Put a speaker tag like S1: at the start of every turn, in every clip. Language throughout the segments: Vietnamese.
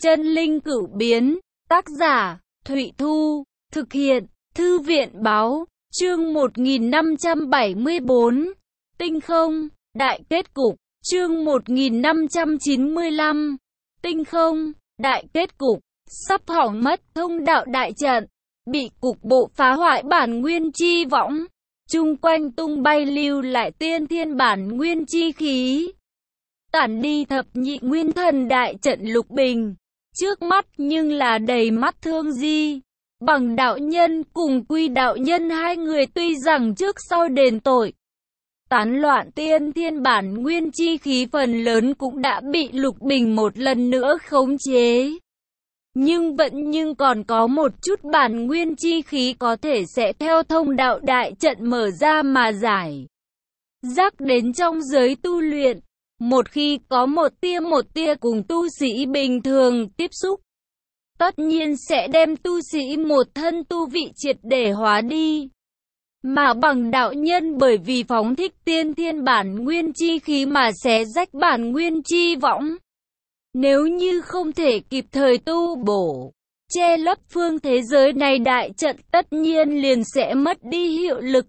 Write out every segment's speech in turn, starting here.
S1: Chân linh cửu biến, tác giả, Thụy Thu, thực hiện, Thư viện báo, chương 1574, tinh không, đại kết cục, chương 1595, tinh không, đại kết cục, sắp hỏng mất thông đạo đại trận, bị cục bộ phá hoại bản nguyên chi võng, chung quanh tung bay lưu lại tiên thiên bản nguyên chi khí. Tản đi thập nhị nguyên thần đại trận Lục Bình, trước mắt nhưng là đầy mắt thương di. Bằng đạo nhân cùng Quy đạo nhân hai người tuy rằng trước sau đền tội, tán loạn tiên thiên bản nguyên chi khí phần lớn cũng đã bị Lục Bình một lần nữa khống chế. Nhưng còn có một chút bản nguyên chi khí có thể sẽ theo thông đạo đại trận mở ra mà giải rác đến trong giới tu luyện. Một khi có một tia cùng tu sĩ bình thường tiếp xúc, tất nhiên sẽ đem tu sĩ một thân tu vị triệt để hóa đi. Mà bằng đạo nhân bởi vì phóng thích tiên thiên bản nguyên chi khí mà xé rách bản nguyên chi võng. Nếu như không thể kịp thời tu bổ, che lấp phương thế giới này đại trận tất nhiên liền sẽ mất đi hiệu lực.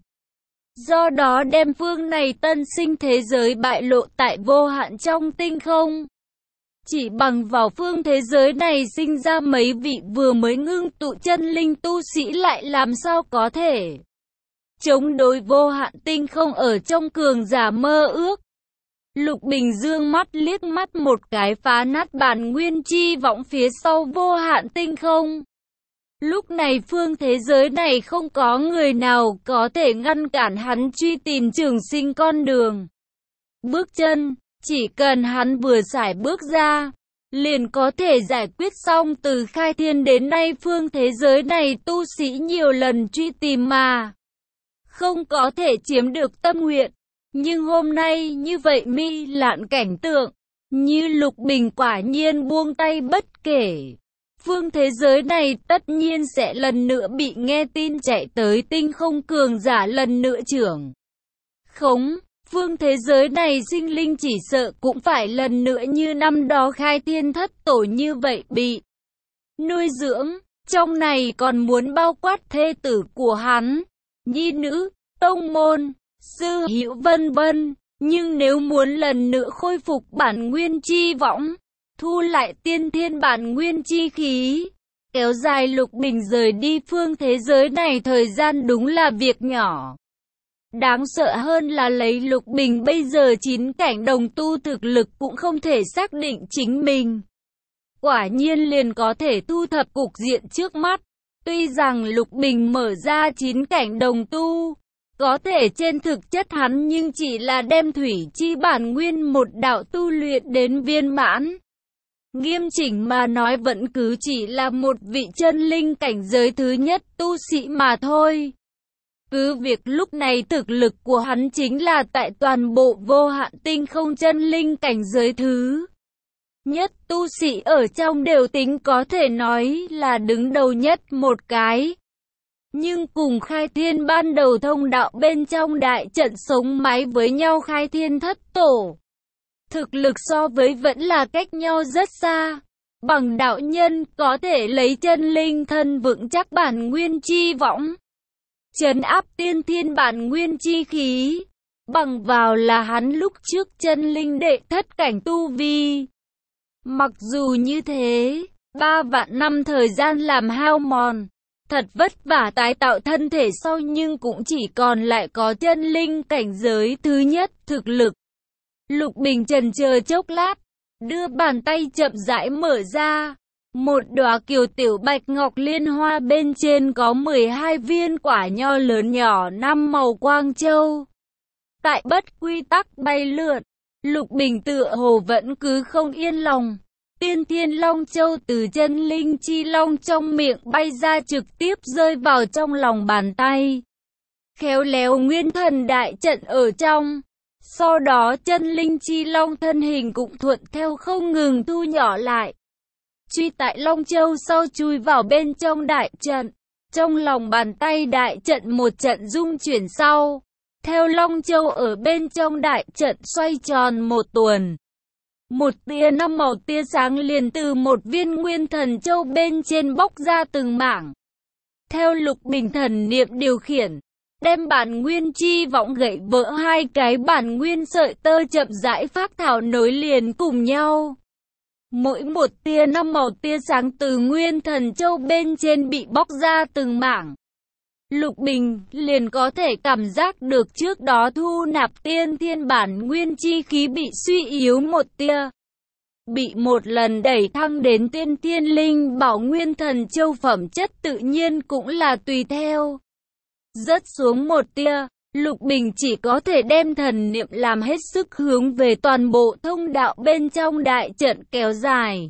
S1: Do đó đem phương này tân sinh thế giới bại lộ tại vô hạn trong tinh không. Chỉ bằng vào phương thế giới này sinh ra mấy vị vừa mới ngưng tụ chân linh tu sĩ lại làm sao có thể chống đối vô hạn tinh không ở trong cường giả mơ ước. Lục Bình dương mắt liếc mắt một cái phá nát bản nguyên chi võng phía sau vô hạn tinh không. Lúc này phương thế giới này không có người nào có thể ngăn cản hắn truy tìm trường sinh con đường. Bước chân, chỉ cần hắn vừa sải bước ra, liền có thể giải quyết xong từ khai thiên đến nay phương thế giới này tu sĩ nhiều lần truy tìm mà không có thể chiếm được tâm nguyện. Nhưng hôm nay như vậy mi lạn cảnh tượng, như Lục Bình quả nhiên buông tay bất kể. Phương thế giới này tất nhiên sẽ lần nữa bị nghe tin chạy tới tinh không cường giả lần nữa trưởng khống. Phương thế giới này sinh linh chỉ sợ cũng phải lần nữa như năm đó khai thiên thất tổ như vậy bị nuôi dưỡng. Trong này còn muốn bao quát thê tử của hắn, nhi nữ, tông môn, sư hữu vân vân. Nhưng nếu muốn lần nữa khôi phục bản nguyên chi võng, thu lại tiên thiên bản nguyên chi khí, kéo dài Lục Bình rời đi phương thế giới này thời gian đúng là việc nhỏ. Đáng sợ hơn là lấy Lục Bình bây giờ 9 cảnh đồng tu thực lực cũng không thể xác định chính mình. Quả nhiên liền có thể thu thập cục diện trước mắt. Tuy rằng Lục Bình mở ra 9 cảnh đồng tu, có thể trên thực chất hắn nhưng chỉ là đem thủy chi bản nguyên một đạo tu luyện đến viên mãn. Nghiêm chỉnh mà nói vẫn cứ chỉ là một vị chân linh cảnh giới thứ nhất tu sĩ mà thôi. Cứ việc lúc này thực lực của hắn chính là tại toàn bộ vô hạn tinh không chân linh cảnh giới thứ nhất tu sĩ ở trong đều tính có thể nói là đứng đầu nhất một cái. Nhưng cùng khai thiên ban đầu thông đạo bên trong đại trận sống mái với nhau khai thiên thất tổ, thực lực so với vẫn là cách nhau rất xa. Bằng đạo nhân có thể lấy chân linh thân vững chắc bản nguyên chi võng, trấn áp tiên thiên bản nguyên chi khí. Bằng vào là hắn lúc trước chân linh đệ thất cảnh tu vi. Mặc dù như thế, 3 vạn năm thời gian làm hao mòn, thật vất vả tái tạo thân thể sau nhưng cũng chỉ còn lại có chân linh cảnh giới thứ nhất thực lực. Lục Bình chần chờ chốc lát, đưa bàn tay chậm rãi mở ra. Một đóa kiều tiểu bạch ngọc liên hoa bên trên có 12 viên quả nho lớn nhỏ 5 màu quang châu. Tại bất quy tắc bay lượn, Lục Bình tựa hồ vẫn cứ không yên lòng. Tiên thiên long châu từ chân linh chi long trong miệng bay ra trực tiếp rơi vào trong lòng bàn tay. Khéo léo nguyên thần đại trận ở trong. Sau đó chân linh chi long thân hình cũng thuận theo không ngừng thu nhỏ lại. Truy tại long châu sau chui vào bên trong đại trận. Trong lòng bàn tay đại trận một trận rung chuyển sau. Theo long châu ở bên trong đại trận xoay tròn một tuần. Một tia năm màu tia sáng liền từ một viên nguyên thần châu bên trên bóc ra từng mảng. Theo Lục Bình thần niệm điều khiển, đem bản nguyên chi võng gậy vỡ hai cái bản nguyên sợi tơ chậm rãi phác thảo nối liền cùng nhau. Mỗi một tia năm màu tia sáng từ nguyên thần châu bên trên bị bóc ra từng mảng. Lục Bình liền có thể cảm giác được trước đó thu nạp tiên thiên bản nguyên chi khí bị suy yếu một tia. Bị một lần đẩy thăng đến tiên thiên linh bảo nguyên thần châu phẩm chất tự nhiên cũng là tùy theo. Rớt xuống một tia, Lục Bình chỉ có thể đem thần niệm làm hết sức hướng về toàn bộ thông đạo bên trong đại trận kéo dài.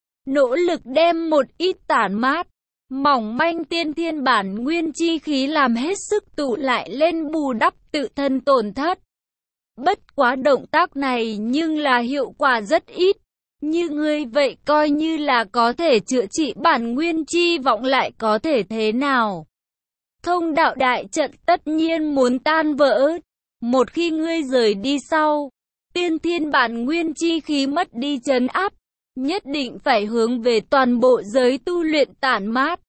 S1: Nỗ lực đem một ít tản mát, mỏng manh tiên thiên bản nguyên chi khí làm hết sức tụ lại lên bù đắp tự thân tổn thất. Bất quá động tác này nhưng là hiệu quả rất ít. Như ngươi vậy coi như là có thể chữa trị bản nguyên chi vọng lại có thể thế nào? Thông đạo đại trận tất nhiên muốn tan vỡ. Một khi ngươi rời đi sau, tiên thiên bản nguyên chi khí mất đi trấn áp, nhất định phải hướng về toàn bộ giới tu luyện tản mát.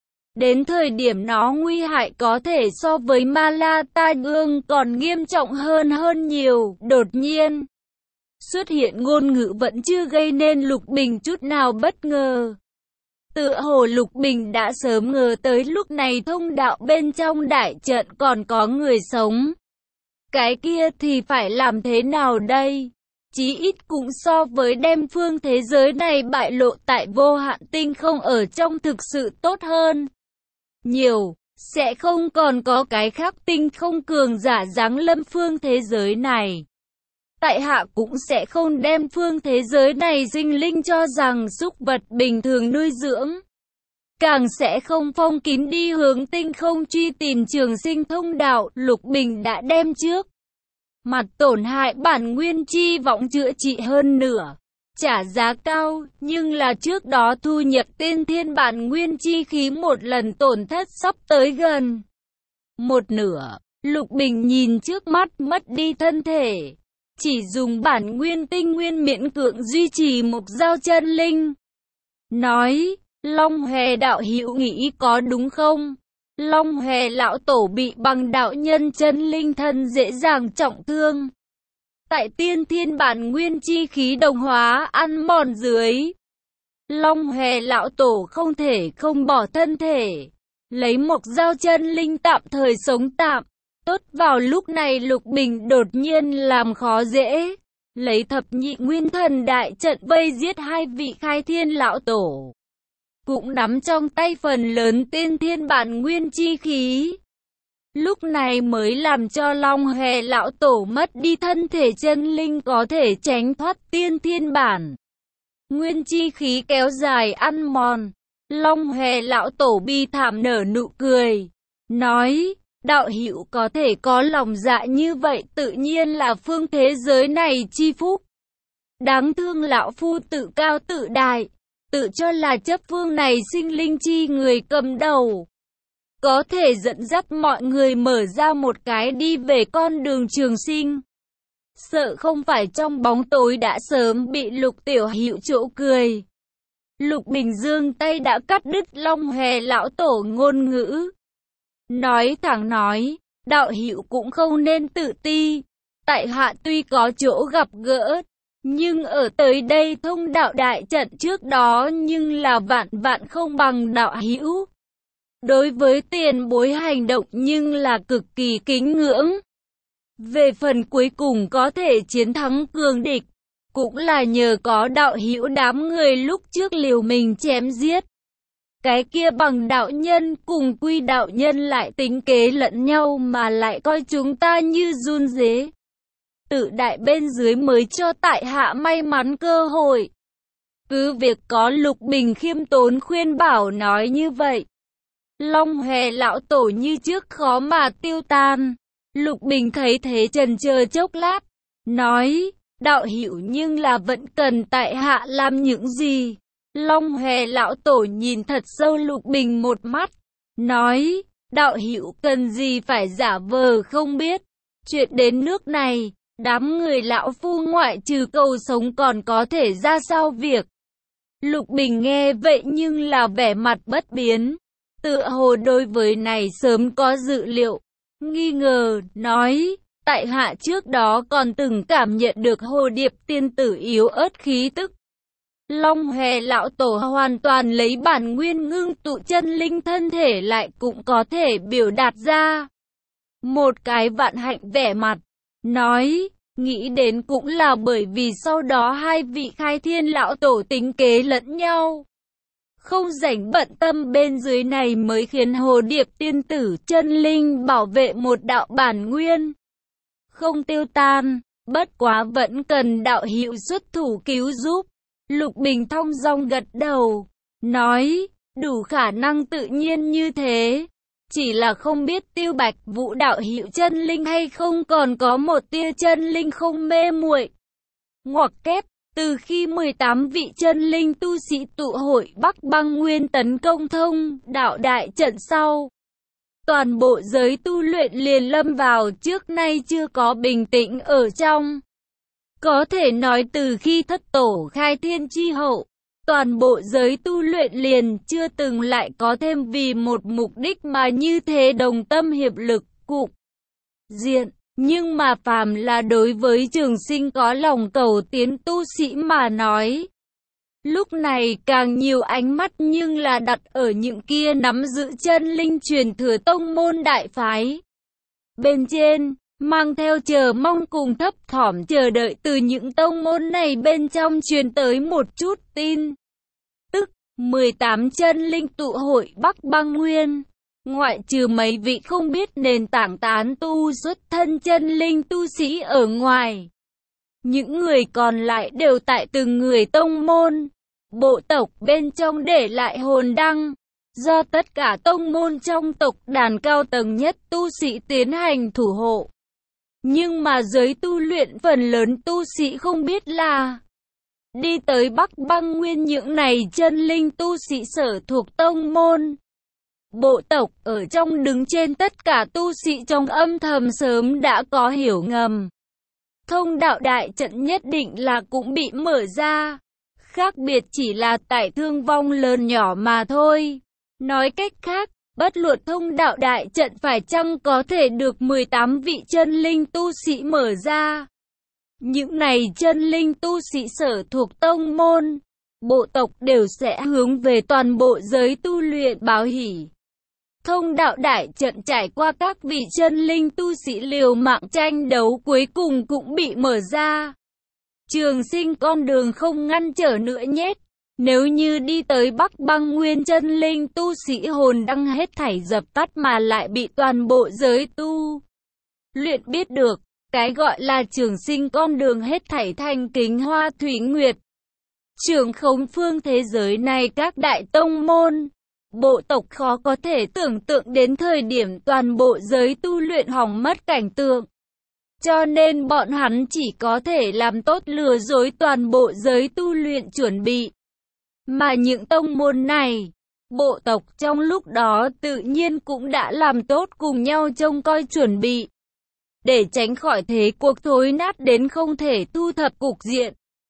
S1: Đến thời điểm nó nguy hại có thể so với Ma La Ta Gương còn nghiêm trọng hơn nhiều. Đột nhiên xuất hiện ngôn ngữ vẫn chưa gây nên Lục Bình chút nào bất ngờ. Tựa hồ Lục Bình đã sớm ngờ tới lúc này thông đạo bên trong đại trận còn có người sống. Cái kia thì phải làm thế nào đây? Chí ít cũng so với đem phương thế giới này bại lộ tại Vô Hạn Tinh không ở trong thực sự tốt hơn nhiều, sẽ không còn có cái khác tinh không cường giả giáng lâm phương thế giới này. Tại hạ cũng sẽ không đem phương thế giới này sinh linh cho rằng súc vật bình thường nuôi dưỡng. Càng sẽ không phong kín đi hướng tinh không truy tìm trường sinh thông đạo. Lục Bình đã đem trước mặt tổn hại bản nguyên chi vọng chữa trị hơn nửa. Trả giá cao, nhưng là trước đó thu nhập tiên thiên bản nguyên chi khí một lần tổn thất sắp tới gần một nửa. Lục Bình nhìn trước mắt mất đi thân thể, chỉ dùng bản nguyên tinh nguyên miễn cưỡng duy trì một giao chân linh. Nói, Long Hòe đạo hữu nghĩ có đúng không? Long Hòe lão tổ bị bằng đạo nhân chân linh thân dễ dàng trọng thương. Tại tiên thiên bản nguyên chi khí đồng hóa ăn mòn dưới, Long Hòe lão tổ không thể không bỏ thân thể, lấy một giao chân linh tạm thời sống tạm. Tốt vào lúc này Lục Bình đột nhiên làm khó dễ, lấy thập nhị nguyên thần đại trận vây giết hai vị khai thiên lão tổ. Cũng nắm trong tay phần lớn tiên thiên bản nguyên chi khí. Lúc này mới làm cho Long Hòe lão tổ mất đi thân thể chân linh có thể tránh thoát tiên thiên bản nguyên chi khí kéo dài ăn mòn. Long Hòe lão tổ bi thảm nở nụ cười, nói, đạo hữu có thể có lòng dạ như vậy tự nhiên là phương thế giới này chi phúc. Đáng thương lão phu tự cao tự đại, tự cho là chấp phương này sinh linh chi người cầm đầu, có thể dẫn dắt mọi người mở ra một cái đi về con đường trường sinh. Sợ không phải trong bóng tối đã sớm bị Lục tiểu hữu chỗ cười. Lục Bình giương tay đã cắt đứt Long Hòe lão tổ ngôn ngữ. Nói thẳng nói, đạo hữu cũng không nên tự ti. Tại hạ tuy có chỗ gặp gỡ, nhưng ở tới đây thông đạo đại trận trước đó nhưng là vạn không bằng đạo hữu. Đối với tiền bối hành động nhưng là cực kỳ kính ngưỡng. Về phần cuối cùng có thể chiến thắng cường địch, cũng là nhờ có đạo hữu đám người lúc trước liều mình chém giết. Cái kia bằng đạo nhân cùng quy đạo nhân lại tính kế lẫn nhau mà lại coi chúng ta như run rế. Tự đại bên dưới mới cho tại hạ may mắn cơ hội. Cứ việc có Lục Bình khiêm tốn khuyên bảo nói như vậy, Long Hòe lão tổ như trước khó mà tiêu tan. Lục Bình thấy thế chần chờ chốc lát, nói, đạo hữu nhưng là vẫn cần tại hạ làm những gì? Long Hòe lão tổ nhìn thật sâu Lục Bình một mắt, nói, đạo hữu cần gì phải giả vờ không biết. Chuyện đến nước này, Đám người lão phu ngoại trừ cầu sống còn có thể ra sao việc. Lục Bình nghe vậy nhưng là vẻ mặt bất biến. Tựa hồ đối với này sớm có dự liệu. Nghi ngờ, nói, tại hạ trước đó còn từng cảm nhận được hồ điệp tiên tử yếu ớt khí tức. Long Hề lão tổ hoàn toàn lấy bản nguyên ngưng tụ chân linh thân thể lại cũng có thể biểu đạt ra. Một cái vạn hạnh vẻ mặt, nói, nghĩ đến cũng là bởi vì sau đó hai vị khai thiên lão tổ tính kế lẫn nhau. Không rảnh bận tâm bên dưới này mới khiến hồ điệp tiên tử chân linh bảo vệ một đạo bản nguyên. Không tiêu tan, bất quá vẫn cần đạo hữu xuất thủ cứu giúp. Lục Bình thong dong gật đầu, nói, đủ khả năng tự nhiên như thế. Chỉ là không biết Tiêu Bạch Vũ đạo hữu chân linh hay không còn có một tia chân linh không mê muội. Ngoặc kép, từ khi 18 vị chân linh tu sĩ tụ hội Bắc Băng Nguyên tấn công thông đạo đại trận sau, toàn bộ giới tu luyện liền lâm vào trước nay chưa có bình tĩnh ở trong. Có thể nói từ khi thất tổ khai thiên chi hậu, toàn bộ giới tu luyện liền chưa từng lại có thêm vì một mục đích mà như thế đồng tâm hiệp lực, cục diện. Nhưng mà phàm là đối với Trường Sinh có lòng cầu tiến tu sĩ mà nói, lúc này càng nhiều ánh mắt nhưng là đặt ở những kia nắm giữ chân linh truyền thừa tông môn đại phái. Bên trên, mang theo chờ mong cùng thấp thỏm chờ đợi từ những tông môn này bên trong truyền tới một chút tin. Tức, 18 chân linh tụ hội Bắc Băng Nguyên. Ngoại trừ mấy vị không biết nền tảng tán tu xuất thân chân linh tu sĩ ở ngoài, những người còn lại đều tại từng người tông môn, bộ tộc bên trong để lại hồn đăng, do tất cả tông môn trong tộc đàn cao tầng nhất tu sĩ tiến hành thủ hộ. Nhưng mà giới tu luyện phần lớn tu sĩ không biết là đi tới Bắc Băng Nguyên những này chân linh tu sĩ sở thuộc tông môn, bộ tộc ở trong đứng trên tất cả tu sĩ trong âm thầm sớm đã có hiểu ngầm. Thông đạo đại trận nhất định là cũng bị mở ra. Khác biệt chỉ là tại thương vong lớn nhỏ mà thôi. Nói cách khác, bất luận thông đạo đại trận phải chăng có thể được 18 vị chân linh tu sĩ mở ra. Những này chân linh tu sĩ sở thuộc tông môn, bộ tộc đều sẽ hướng về toàn bộ giới tu luyện báo hỉ. Thông đạo đại trận trải qua các vị chân linh tu sĩ liều mạng tranh đấu cuối cùng cũng bị mở ra. Trường Sinh con đường không ngăn trở nữa nhét. Nếu như đi tới Bắc Băng Nguyên chân linh tu sĩ hồn đăng hết thảy dập tắt mà lại bị toàn bộ giới tu luyện biết được, cái gọi là Trường Sinh con đường hết thảy thành kính hoa thủy nguyệt. Trường khống phương thế giới này các đại tông môn, bộ tộc khó có thể tưởng tượng đến thời điểm toàn bộ giới tu luyện hỏng mất cảnh tượng. Cho nên bọn hắn chỉ có thể làm tốt lừa dối toàn bộ giới tu luyện chuẩn bị. Mà những tông môn này, bộ tộc trong lúc đó tự nhiên cũng đã làm tốt cùng nhau trông coi chuẩn bị. Để tránh khỏi thế cuộc thối nát đến không thể thu thập cục diện.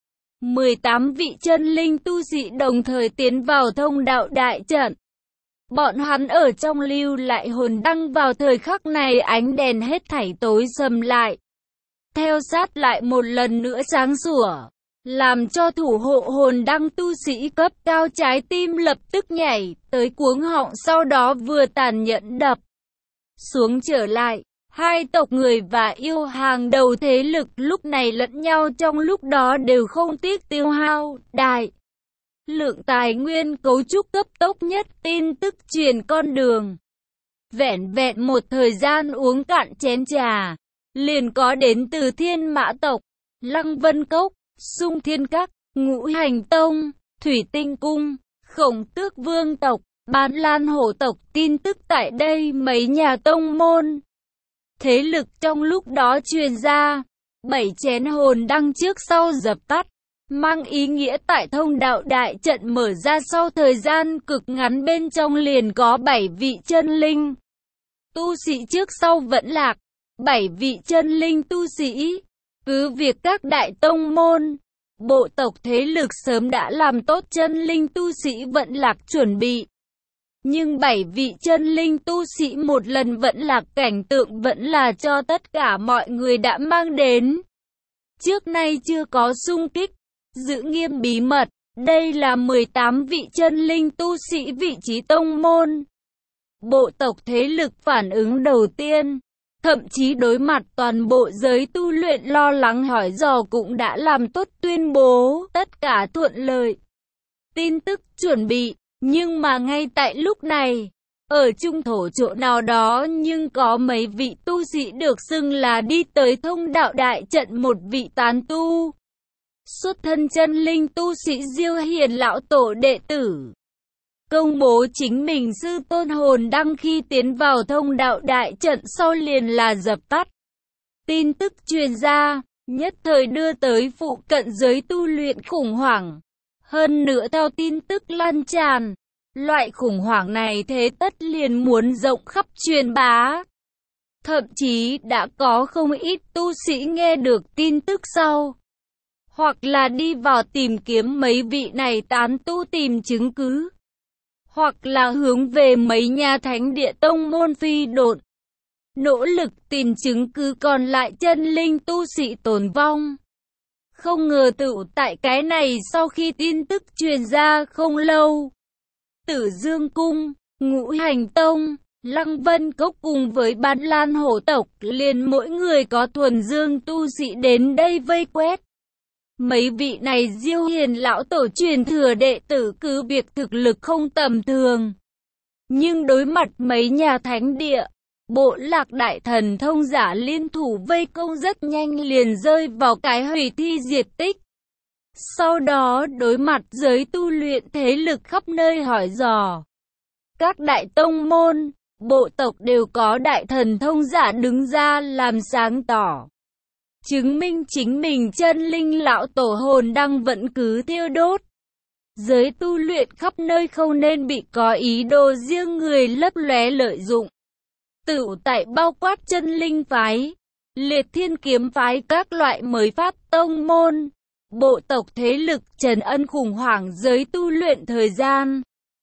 S1: 18 vị chân linh tu sĩ đồng thời tiến vào thông đạo đại trận. Bọn hắn ở trong lưu lại hồn đăng vào thời khắc này ánh đèn hết thảy tối sầm lại. Theo sát lại một lần nữa sáng sủa, làm cho thủ hộ hồn đăng tu sĩ cấp cao trái tim lập tức nhảy tới cuống họng, sau đó vừa tàn nhẫn đập xuống trở lại. Hai tộc người và yêu hàng đầu thế lực lúc này lẫn nhau trong lúc đó đều không tiếc tiêu hao đại lượng tài nguyên cấu trúc cấp tốc nhất tin tức truyền con đường. Vẻn vẹn một thời gian uống cạn chén trà, liền có đến từ Thiên Mã tộc, Lăng Vân Cốc, Sung Thiên Các, Ngũ Hành Tông, Thủy Tinh Cung, Khổng Tước Vương tộc, Bán Lan Hổ tộc tin tức tại đây mấy nhà tông môn. Thế lực trong lúc đó truyền ra, 7 chén hồn đăng trước sau dập tắt, mang ý nghĩa tại thông đạo đại trận mở ra sau thời gian cực ngắn bên trong liền có 7 vị chân linh tu sĩ trước sau vẫn lạc. 7 vị chân linh tu sĩ, Cứ việc các đại tông môn, bộ tộc thế lực sớm đã làm tốt chân linh tu sĩ vận lạc chuẩn bị. Nhưng 7 vị chân linh tu sĩ một lần vận lạc cảnh tượng vẫn là cho tất cả mọi người đã mang đến. Trước nay chưa có xung kích, giữ nghiêm bí mật, đây là 18 vị chân linh tu sĩ vị trí tông môn. Bộ tộc thế lực phản ứng đầu tiên, thậm chí đối mặt toàn bộ giới tu luyện lo lắng hỏi dò cũng đã làm tốt tuyên bố, tất cả thuận lợi. Tin tức chuẩn bị, nhưng mà ngay tại lúc này, ở trung thổ chỗ nào đó nhưng có mấy vị tu sĩ được xưng là đi tới thông đạo đại trận, một vị tán tu. Xuất thân chân linh tu sĩ Diêu Hiền lão tổ đệ tử. Công bố chính mình sư tôn hồn đăng khi tiến vào thông đạo đại trận sau liền là dập tắt. Tin tức truyền ra, nhất thời đưa tới phụ cận giới tu luyện khủng hoảng. Hơn nữa theo tin tức lan tràn, loại khủng hoảng này thế tất liền muốn rộng khắp truyền bá. Thậm chí đã có không ít tu sĩ nghe được tin tức sau, hoặc là đi vào tìm kiếm mấy vị này tán tu tìm chứng cứ, hoặc là hướng về mấy nhà thánh địa tông môn phi độn, nỗ lực tìm chứng cứ còn lại chân linh tu sĩ tồn vong. Không ngờ tựu tại cái này sau khi tin tức truyền ra không lâu, Tử Dương Cung, Ngũ Hành Tông, Lăng Vân Cốc cùng với Bán Lan Hổ tộc liền mỗi người có thuần dương tu sĩ đến đây vây quét. Mấy vị này Diêu Hiền lão tổ truyền thừa đệ tử cứ việc thực lực không tầm thường, nhưng đối mặt mấy nhà thánh địa, bộ lạc đại thần thông giả liên thủ vây công rất nhanh liền rơi vào cái hủy thi diệt tích. Sau đó đối mặt giới tu luyện thế lực khắp nơi hỏi dò. Các đại tông môn, bộ tộc đều có đại thần thông giả đứng ra làm sáng tỏ, chứng minh chính mình chân linh lão tổ hồn đăng vẫn cứ thiêu đốt. Giới tu luyện khắp nơi không nên bị có ý đồ riêng người lấp lóe lợi dụng. Tựu tại bao quát chân linh phái, liệt thiên kiếm phái các loại mới phát tông môn, bộ tộc thế lực trần ân khủng hoảng giới tu luyện thời gian.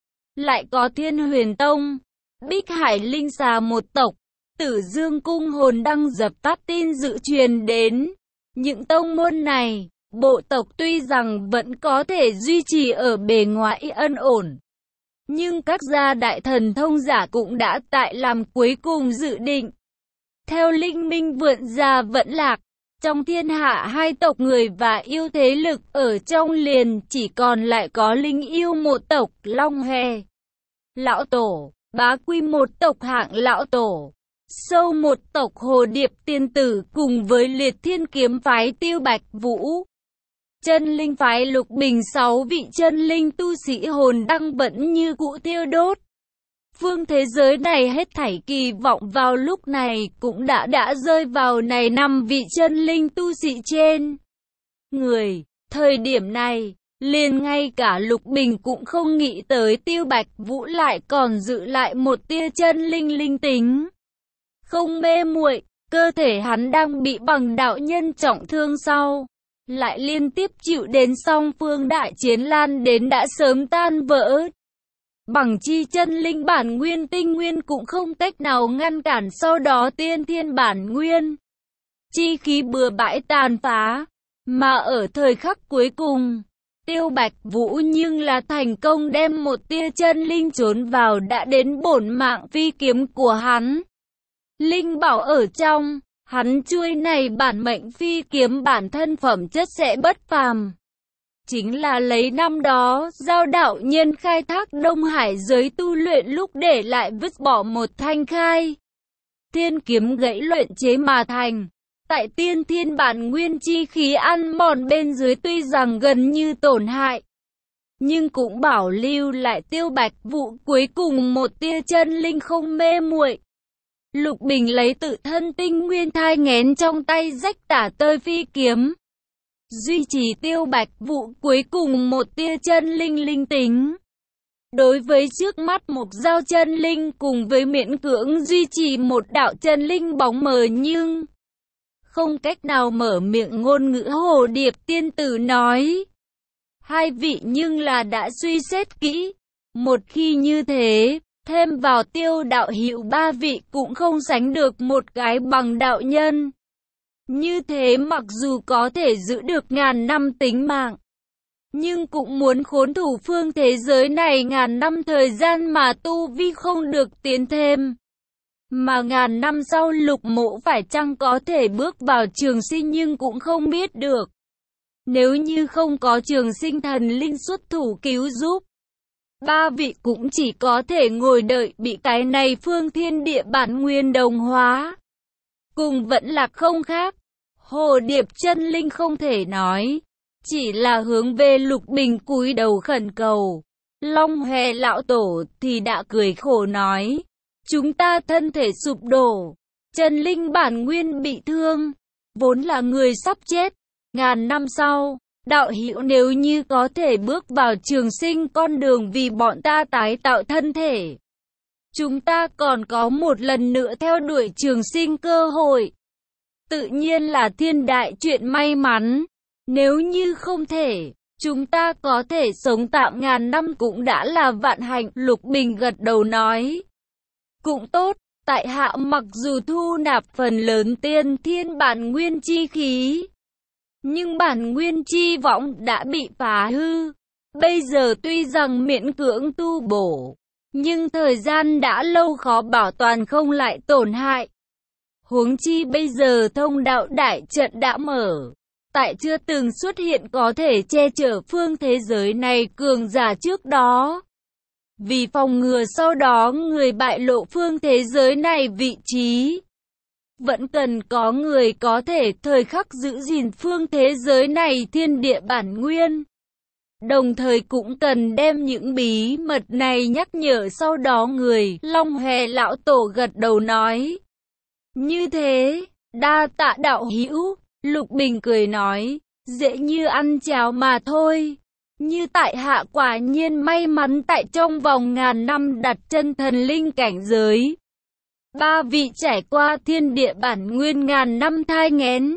S1: Lại có Thiên Huyền Tông, Bích Hải Linh Xà một tộc, Tử Dương Cung hồn đăng dập tắt tin dự truyền đến. Những tông môn này, bộ tộc tuy rằng vẫn có thể duy trì ở bề ngoài ân ổn, nhưng các gia đại thần thông giả cũng đã tại làm cuối cùng dự định. Theo Linh Minh vượn gia vận lạc, trong thiên hạ hai tộc người và yêu thế lực ở trong liền chỉ còn lại có Linh yêu một tộc Long Hề lão tổ, Bá Quy một tộc Hạng lão tổ, Sâu một tộc Hồ Điệp tiên tử cùng với Liệt Thiên kiếm phái Tiêu Bạch Vũ. Chân linh phái Lục Bình 6 vị chân linh tu sĩ hồn đăng vẫn như cũ thiêu đốt. Phương thế giới này hết thảy kỳ vọng vào lúc này cũng đã rơi vào này 5 vị chân linh tu sĩ trên người. Thời điểm này, liền ngay cả Lục Bình cũng không nghĩ tới Tiêu Bạch Vũ lại còn giữ lại một tia chân linh linh tính. Không mê muội, cơ thể hắn đang bị bằng đạo nhân trọng thương sau, lại liên tiếp chịu đến song phương đại chiến lan đến đã sớm tan vỡ. Bằng chi chân linh bản nguyên tinh nguyên cũng không cách nào ngăn cản sau đó tiên thiên bản nguyên. Chi khí bừa bãi tàn phá, mà ở thời khắc cuối cùng, Tiêu Bạch Vũ nhưng là thành công đem một tia chân linh trốn vào đã đến bổn mạng phi kiếm của hắn. Linh bảo ở trong, hắn chuôi này bản mệnh phi kiếm bản thân phẩm chất sẽ bất phàm. Chính là lấy năm đó, Giao đạo nhân khai thác Đông Hải giới tu luyện lúc để lại vứt bỏ một thanh khai thiên kiếm gãy luyện chế mà thành. Tại tiên thiên bản nguyên chi khí ăn mòn bên dưới tuy rằng gần như tổn hại, nhưng cũng bảo lưu lại Tiêu Bạch Vũ cuối cùng một tia chân linh không mê muội. Lục Bình lấy tự thân tinh nguyên thai nghén trong tay rách tả tơi phi kiếm, duy trì Tiêu Bạch Vũ cuối cùng một tia chân linh linh tính. Đối với trước mắt một dao chân linh cùng với miễn cưỡng duy trì một đạo chân linh bóng mờ nhưng không cách nào mở miệng ngôn ngữ. Hồ Điệp tiên tử nói, hai vị nhưng là đã suy xét kỹ. Một khi như thế, thêm vào Tiêu đạo hữu, ba vị cũng không sánh được một cái bằng đạo nhân. Như thế mặc dù có thể giữ được ngàn năm tính mạng, nhưng cũng muốn khốn thủ phương thế giới này ngàn năm thời gian mà tu vi không được tiến thêm. Mà ngàn năm sau Lục Mỗ phải chăng có thể bước vào trường sinh nhưng cũng không biết được. Nếu như không có trường sinh thần linh xuất thủ cứu giúp, ba vị cũng chỉ có thể ngồi đợi bị cái này phương thiên địa bản nguyên đồng hóa. Cùng vẫn là không khác. Hồ Điệp chân linh không thể nói, chỉ là hướng về Lục Bình cúi đầu khẩn cầu. Long Hòe lão tổ thì đã cười khổ nói, chúng ta thân thể sụp đổ, chân linh bản nguyên bị thương, vốn là người sắp chết. Ngàn năm sau, đạo hữu nếu như có thể bước vào trường sinh con đường vì bọn ta tái tạo thân thể, chúng ta còn có một lần nữa theo đuổi trường sinh cơ hội. Tự nhiên là thiên đại chuyện may mắn. Nếu như không thể, chúng ta có thể sống tạm ngàn năm cũng đã là vạn hạnh. Lục Bình gật đầu nói, cũng tốt, tại hạ mặc dù thu nạp phần lớn tiên thiên bản nguyên chi khí, nhưng bản nguyên chi võng đã bị phá hư. Bây giờ tuy rằng miễn cưỡng tu bổ, nhưng thời gian đã lâu khó bảo toàn không lại tổn hại. Huống chi bây giờ thông đạo đại trận đã mở, tại chưa từng xuất hiện có thể che chở phương thế giới này cường giả trước đó. Vì phòng ngừa sau đó người bại lộ phương thế giới này vị trí, vẫn cần có người có thể thời khắc giữ gìn phương thế giới này thiên địa bản nguyên. Đồng thời cũng cần đem những bí mật này nhắc nhở sau đó người. Long Hòe lão tổ gật đầu nói, như thế, đa tạ đạo hữu. Lục Bình cười nói, dễ như ăn cháo mà thôi. Như tại hạ quả nhiên may mắn tại trong vòng ngàn năm đặt chân thần linh cảnh giới. Ba vị trải qua thiên địa bản nguyên ngàn năm thai nghén,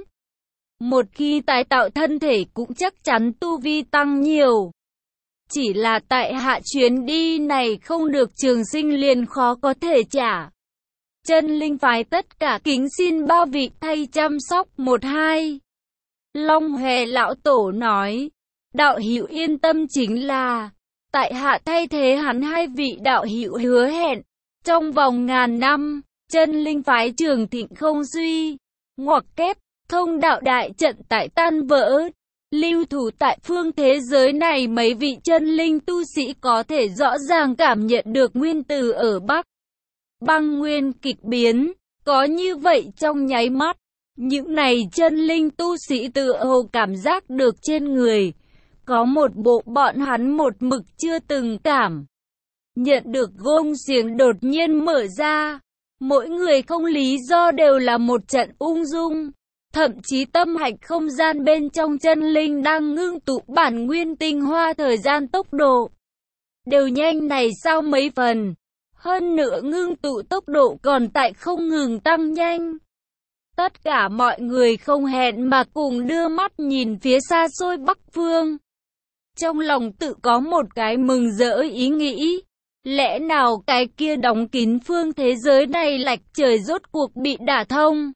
S1: một khi tái tạo thân thể cũng chắc chắn tu vi tăng nhiều. Chỉ là tại hạ chuyến đi này không được trường sinh liền khó có thể trả. Chân linh phái tất cả kính xin ba vị thay chăm sóc một hai. Long Hòe lão tổ nói, đạo hữu yên tâm, chính là tại hạ thay thế hắn hai vị đạo hữu hứa hẹn, trong vòng ngàn năm, chân linh phái trường thịnh không suy. Ngoặc kép, thông đạo đại trận tại tan vỡ, lưu thủ tại phương thế giới này mấy vị chân linh tu sĩ có thể rõ ràng cảm nhận được nguyên tử ở Bắc Băng nguyên kịch biến, có như vậy trong nháy mắt, những này chân linh tu sĩ tự hồ cảm giác được trên người, có một bộ bọn hắn một mực chưa từng cảm nhận được. Gông xiềng đột nhiên mở ra, mỗi người không lý do đều là một trận ung dung, thậm chí tâm hạch không gian bên trong chân linh đang ngưng tụ bản nguyên tinh hoa thời gian tốc độ đều nhanh này sao mấy phần. Hơn nữa ngưng tụ tốc độ còn tại không ngừng tăng nhanh. Tất cả mọi người không hẹn mà cùng đưa mắt nhìn phía xa xôi Bắc Phương. Trong lòng tự có một cái mừng rỡ ý nghĩ. Lẽ nào cái kia đóng kín phương thế giới này lạch trời rốt cuộc bị đả thông?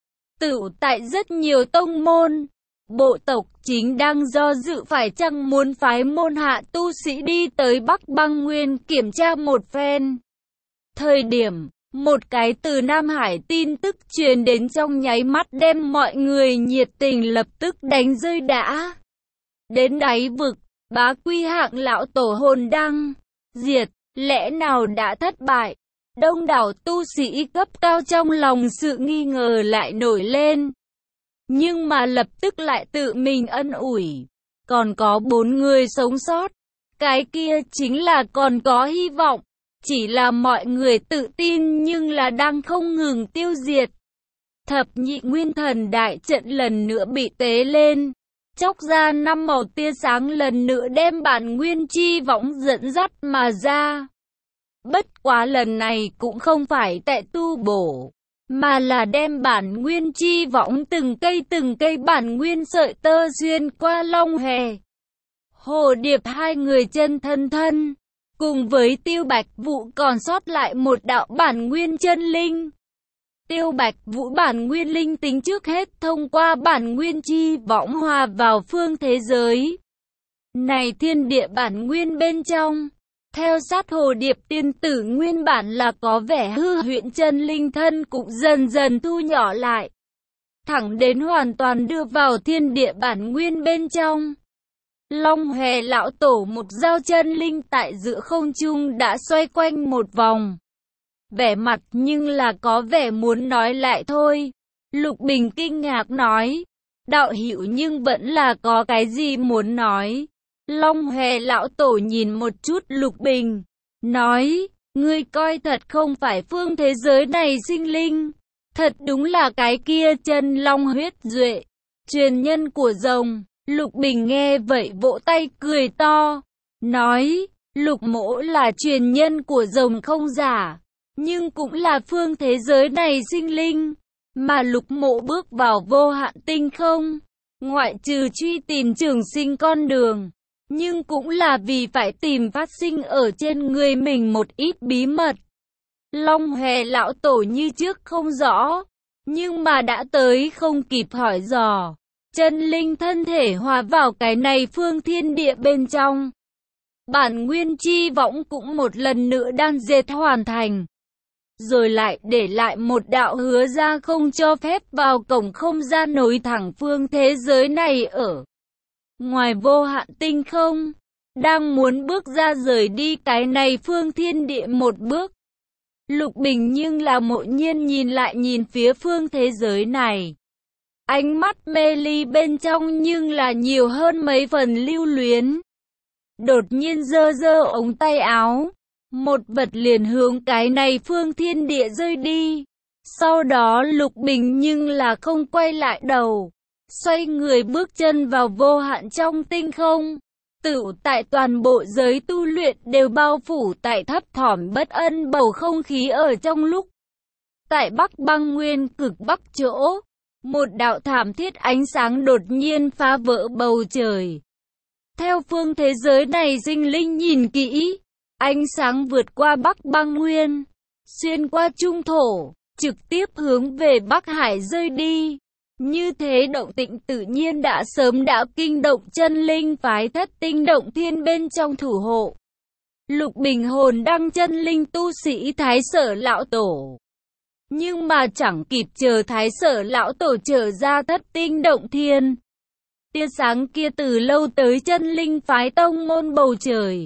S1: Tự tại rất nhiều tông môn, bộ tộc chính đang do dự phải chăng muốn phái môn hạ tu sĩ đi tới Bắc Băng Nguyên kiểm tra một phen. Thời điểm, một cái từ Nam Hải tin tức truyền đến trong nháy mắt đem mọi người nhiệt tình lập tức đánh rơi đã. Đến đáy vực, Bá Quy hạng lão tổ hồn đăng diệt, lẽ nào đã thất bại? Đông đảo tu sĩ cấp cao trong lòng sự nghi ngờ lại nổi lên. Nhưng mà lập tức lại tự mình ân ủi, còn có 4 người sống sót, cái kia chính là còn có hy vọng. Chỉ là mọi người tự tin nhưng là đang không ngừng tiêu diệt. Thập nhị nguyên thần đại trận lần nữa bị tế lên, chóc ra 5 màu tia sáng lần nữa đem bản nguyên chi võng dẫn dắt mà ra. Bất quá lần này cũng không phải tại tu bổ, mà là đem bản nguyên chi võng từng cây bản nguyên sợi tơ xuyên qua Long Hề. Hồ Điệp hai người chân thân, cùng với Tiêu Bạch Vũ còn sót lại một đạo bản nguyên chân linh. Tiêu Bạch Vũ bản nguyên linh tính trước hết thông qua bản nguyên chi võng hòa vào phương thế giới này thiên địa bản nguyên bên trong. Theo sát Hồ Điệp tiên tử nguyên bản là có vẻ hư huyễn chân linh thân cũng dần dần thu nhỏ lại, thẳng đến hoàn toàn đưa vào thiên địa bản nguyên bên trong. Long Hề lão tổ một dao chân linh tại giữa không trung đã xoay quanh một vòng, vẻ mặt nhưng là có vẻ muốn nói lại thôi. Lục Bình kinh ngạc nói, đạo hữu nhưng vẫn là có cái gì muốn nói. Long Hề lão tổ nhìn một chút Lục Bình, nói, ngươi coi thật không phải phương thế giới này sinh linh, thật đúng là cái kia chân long huyết duệ, truyền nhân của rồng. Lục Bình nghe vậy vỗ tay cười to, nói, Lục mỗ là truyền nhân của rồng không giả, nhưng cũng là phương thế giới này sinh linh, mà Lục mỗ bước vào vô hạn tinh không, ngoại trừ truy tìm trường sinh con đường, nhưng cũng là vì phải tìm phát sinh ở trên người mình một ít bí mật. Long Hề lão tổ như trước không rõ, nhưng mà đã tới không kịp hỏi dò. Chân linh thân thể hòa vào cái này phương thiên địa bên trong. Bản nguyên chi võng cũng một lần nữa đan dệt hoàn thành. Rồi lại để lại một đạo hứa ra không cho phép vào cổng không gian nối thẳng phương thế giới này ở ngoài vô hạn tinh không. Đang muốn bước ra rời đi cái này phương thiên địa một bước. Lục Bình nhưng là mộ nhiên nhìn lại nhìn phía phương thế giới này. Ánh mắt mê ly bên trong nhưng là nhiều hơn mấy phần lưu luyến. Đột nhiên giơ ống tay áo, một vật liền hướng cái này phương thiên địa rơi đi. Sau đó Lục Bình nhưng là không quay lại đầu, xoay người bước chân vào vô hạn trong tinh không. Tựu tại toàn bộ giới tu luyện đều bao phủ tại thấp thỏm bất an bầu không khí ở trong lúc. Tại Bắc Băng Nguyên cực bắc chỗ, một đạo thảm thiết ánh sáng đột nhiên phá vỡ bầu trời. Theo phương thế giới này sinh linh nhìn kỹ, ánh sáng vượt qua Bắc Băng Nguyên, xuyên qua trung thổ, trực tiếp hướng về Bắc Hải rơi đi. Như thế động tĩnh tự nhiên đã sớm đã kinh động chân linh phái Thất Tinh Động Thiên bên trong thủ hộ. Lục Bình hồn đăng chân linh tu sĩ Thái Sở lão tổ. Nhưng mà chẳng kịp chờ Thái Sở lão tổ trở ra Thất Tinh Động Thiên. Tia sáng kia từ lâu tới chân linh phái tông môn bầu trời.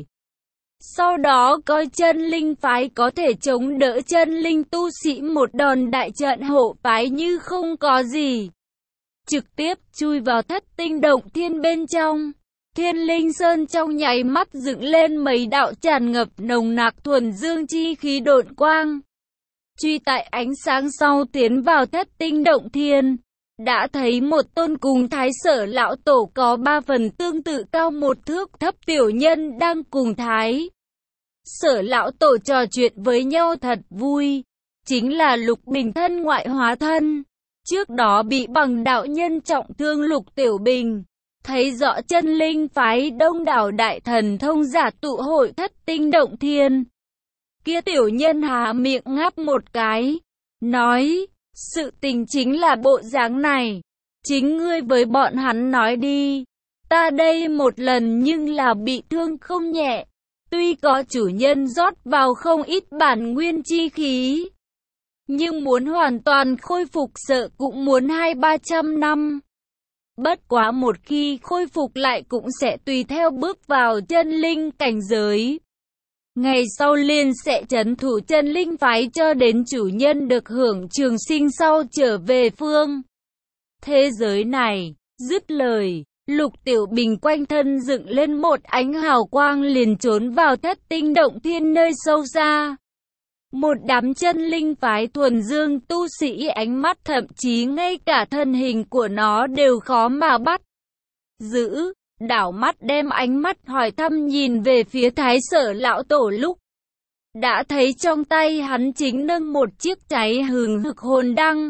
S1: Sau đó coi chân linh phái có thể chống đỡ chân linh tu sĩ một đòn đại trận hộ phái như không có gì. Trực tiếp chui vào Thất Tinh Động Thiên bên trong. Thiên Linh Sơn trong nháy mắt dựng lên mấy đạo tràn ngập nồng nặc thuần dương chi khí độn quang. Truy tại ánh sáng sau tiến vào Thất Tinh Động Thiên, đã thấy một tôn cùng Thái Sở lão tổ có 3 phần tương tự cao một thước thấp tiểu nhân đang cùng Thái Sở lão tổ trò chuyện với nhau thật vui. Chính là Lục Bình thân ngoại hóa thân. Trước đó bị bằng đạo nhân trọng thương Lục Tiểu Bình, thấy rõ chân linh phái đông đảo đại thần thông giả tụ hội Thất Tinh Động Thiên. Kia tiểu nhân há miệng ngáp một cái, nói, sự tình chính là bộ dáng này, chính ngươi với bọn hắn nói đi, ta đây một lần nhưng là bị thương không nhẹ, tuy có chủ nhân rót vào không ít bản nguyên chi khí, nhưng muốn hoàn toàn khôi phục sợ cũng muốn 200-300 năm. Bất quá một khi khôi phục lại cũng sẽ tùy theo bước vào chân linh cảnh giới. Ngày sau liền sẽ trấn thủ chân linh phái cho đến chủ nhân được hưởng trường sinh sau trở về phương thế giới này. Dứt lời, Lục Tiểu Bình quanh thân dựng lên một ánh hào quang liền trốn vào Thất Tinh Động Thiên nơi sâu xa. Một đám chân linh phái thuần dương tu sĩ ánh mắt thậm chí ngay cả thân hình của nó đều khó mà bắt giữ. Đảo mắt đem ánh mắt hỏi thăm nhìn về phía Thái Sở lão tổ lúc đã thấy trong tay hắn chính nâng một chiếc cháy hừng hực hồn đăng.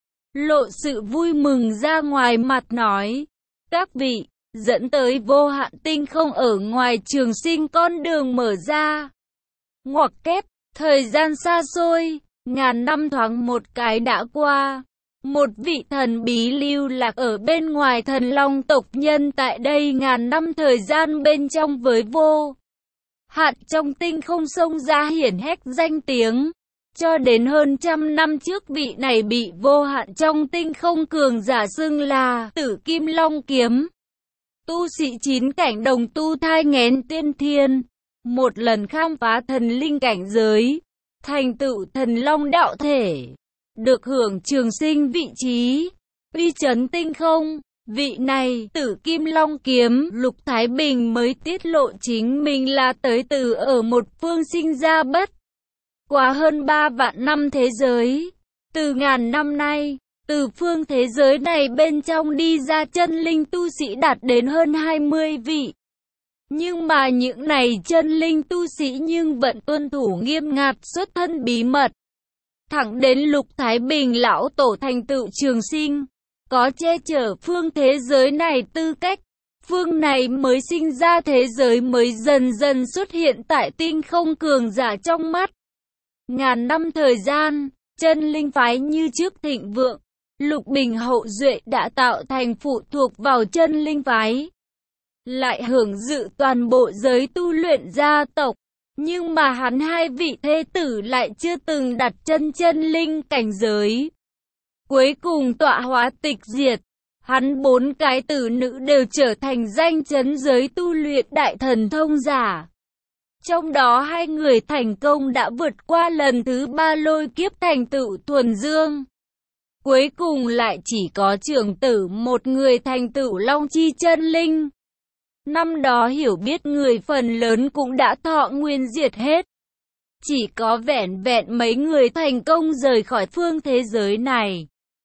S1: Lộ sự vui mừng ra ngoài mặt nói, các vị, dẫn tới vô hạn tinh không ở ngoài trường sinh con đường mở ra. Ngoặc kép, thời gian xa xôi, ngàn năm thoáng một cái đã qua. Một vị thần bí lưu lạc ở bên ngoài thần long tộc nhân tại đây ngàn năm thời gian bên trong với vô hạn trong tinh không xông ra hiển hách danh tiếng. Cho đến hơn trăm năm trước vị này bị vô hạn trong tinh không cường giả xưng là Tử Kim Long Kiếm. Tu sĩ 9 cảnh đồng tu thai nghén tiên thiên, một lần khám phá thần linh cảnh giới, thành tựu thần long đạo thể, được hưởng trường sinh vị trí, uy chấn tinh không. Vị này, Tử Kim Long Kiếm, Lục Thái Bình mới tiết lộ chính mình là tới từ ở một phương sinh ra bất quá hơn 3 vạn năm thế giới. Từ ngàn năm nay, từ phương thế giới này bên trong đi ra chân linh tu sĩ đạt đến hơn 20 vị. Nhưng mà những này chân linh tu sĩ nhưng vẫn tuân thủ nghiêm ngặt xuất thân bí mật. Thẳng đến Lục Thái Bình lão tổ thành tựu trường sinh, có che chở phương thế giới này tư cách, phương này mới sinh ra thế giới mới dần dần xuất hiện tại tinh không cường giả trong mắt. Ngàn năm thời gian, chân linh phái như trước thịnh vượng, Lục Bình hậu duệ đã tạo thành phụ thuộc vào chân linh phái, lại hưởng dự toàn bộ giới tu luyện gia tộc. Nhưng mà hắn hai vị thế tử lại chưa từng đặt chân linh cảnh giới. Cuối cùng tọa hóa tịch diệt, hắn 4 cái tử nữ đều trở thành danh chấn giới tu luyện đại thần thông giả. Trong đó 2 người thành công đã vượt qua lần thứ 3 lôi kiếp thành tựu thuần dương. Cuối cùng lại chỉ có trưởng tử một người thành tựu long chi chân linh. Năm đó hiểu biết người phần lớn cũng đã thọ nguyên diệt hết. Chỉ có vẻn vẹn mấy người thành công rời khỏi phương thế giới này.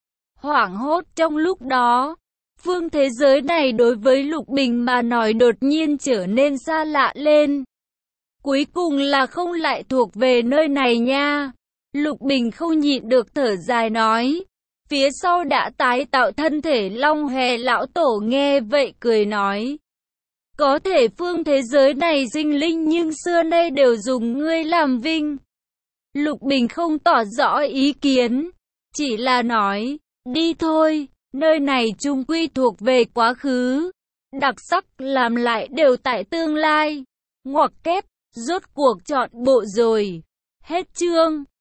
S1: Hoảng hốt trong lúc đó, phương thế giới này đối với Lục Bình mà nói đột nhiên trở nên xa lạ lên. Cuối cùng là không lại thuộc về nơi này nha. Lục Bình không nhịn được thở dài nói. Phía sau đã tái tạo thân thể Long Hề lão tổ nghe vậy cười nói. Có thể phương thế giới này sinh linh nhưng xưa nay đều dùng ngươi làm vinh. Lục Bình không tỏ rõ ý kiến, chỉ là nói, đi thôi, nơi này chung quy thuộc về quá khứ. Đặc sắc làm lại đều tại tương lai. Ngoặc kép, rốt cuộc chọn bộ rồi. Hết chương.